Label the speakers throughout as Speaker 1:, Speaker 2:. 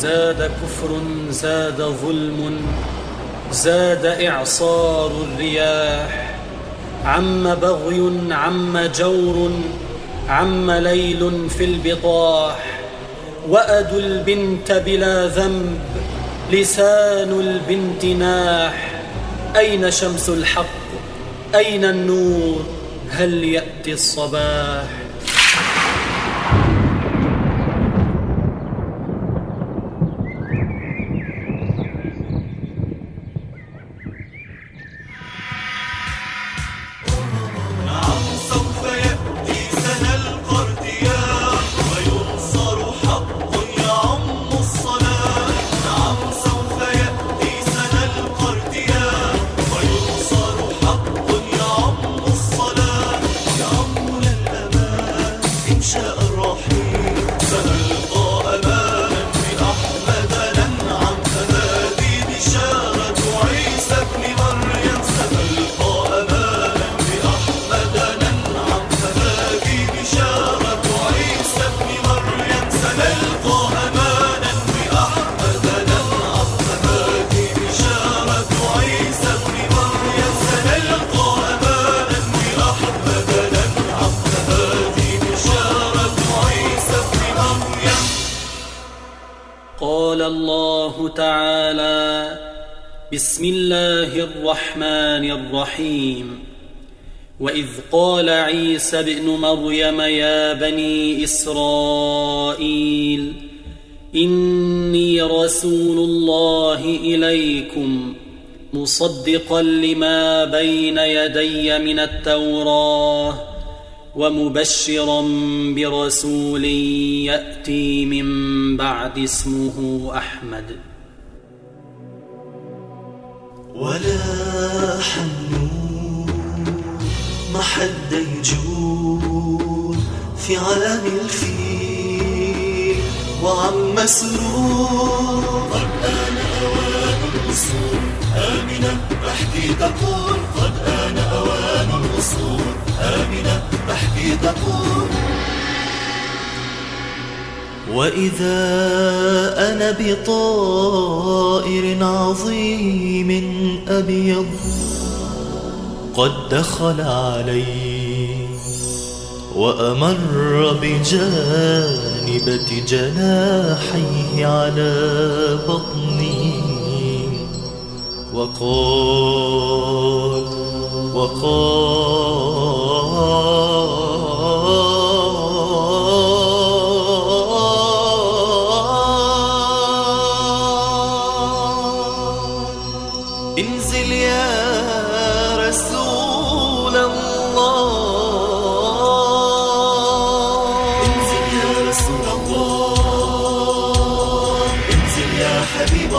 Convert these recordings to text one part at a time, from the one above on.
Speaker 1: زاد كفر، زاد ظلم، زاد إعصار الرياح، عم بغي، عم جور، عم ليل في البطاح. وأد البنت بلا ذنب، لسان البنت ناح. أين شمس الحق؟ أين النور؟ هل يأتي الصباح؟ قال الله تعالى: بسم الله الرحمن الرحيم. وإذ قال عيسى بن مريم يا بني إسرائيل إني رسول الله إليكم مصدقا لما بين يدي من التوراة ومبشرا برسول يأتي من بعد اسمه أحمد.
Speaker 2: ولا حنون محد يجول في عالم الفيل وعم مسرور.
Speaker 3: قد آن أوان الوصول آمنة بحكي تقول، قد آن أوان الوصول آمنة بحكي تقول.
Speaker 2: وإذا أنا بطائر عظيم أبيض قد دخل علي وأمر بجانبة جناحيه على بطني وقال انزل يا رسول الله،
Speaker 3: انزل يا رسول الله، انزل يا حبيب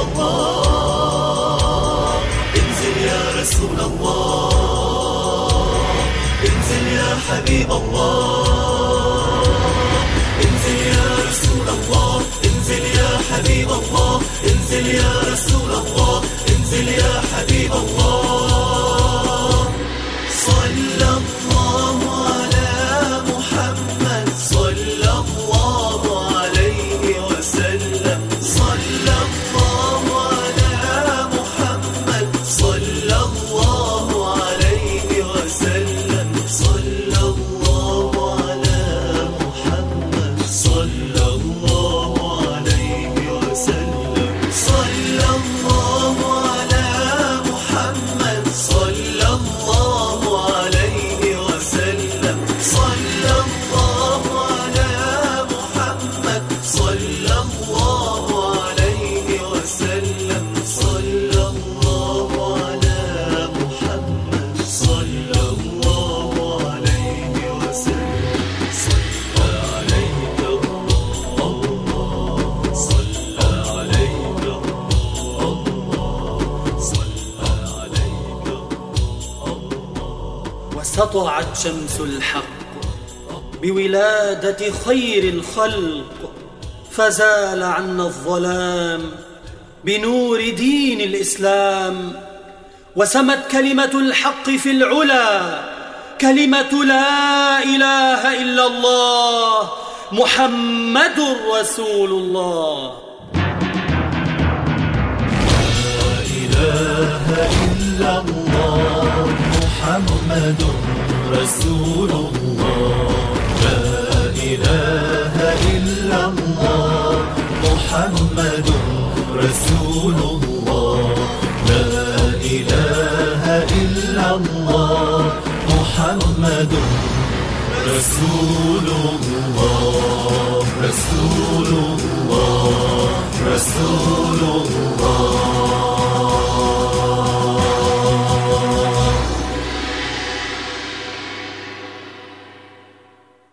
Speaker 3: الله، انزل يا رسول الله، انزل يا حبيب الله، انزل يا رسول الله، انزل يا حبيب الله، انزل يا رسول الله، انزل يا حبيب الله. صلى الله على محمد، صلى الله عليه وسلم، صلى الله على محمد، صلى الله عليه وسلم، صلى الله على محمد، صلى الله عليه وسلم، صلى الله على محمد، صلى الله عليه وسلم، صلى الله على محمد، صلى الله عليه وسلم، صلى الله على محمد، صلى الله عليه وسلم. صلى عليك الله، صلى عليك الله، صلى عليك الله.
Speaker 1: وسطعت شمس الحق بولادة خير الخلق، فزال عنا الظلام بنور دين الإسلام. وسمت كلمة الحق في العلا، كلمة لا إله إلا الله محمد رسول الله.
Speaker 2: محمد رسول الله لا إله إلا الله محمد رسول الله لا إله إلا الله محمد رسول الله رسول الله رسول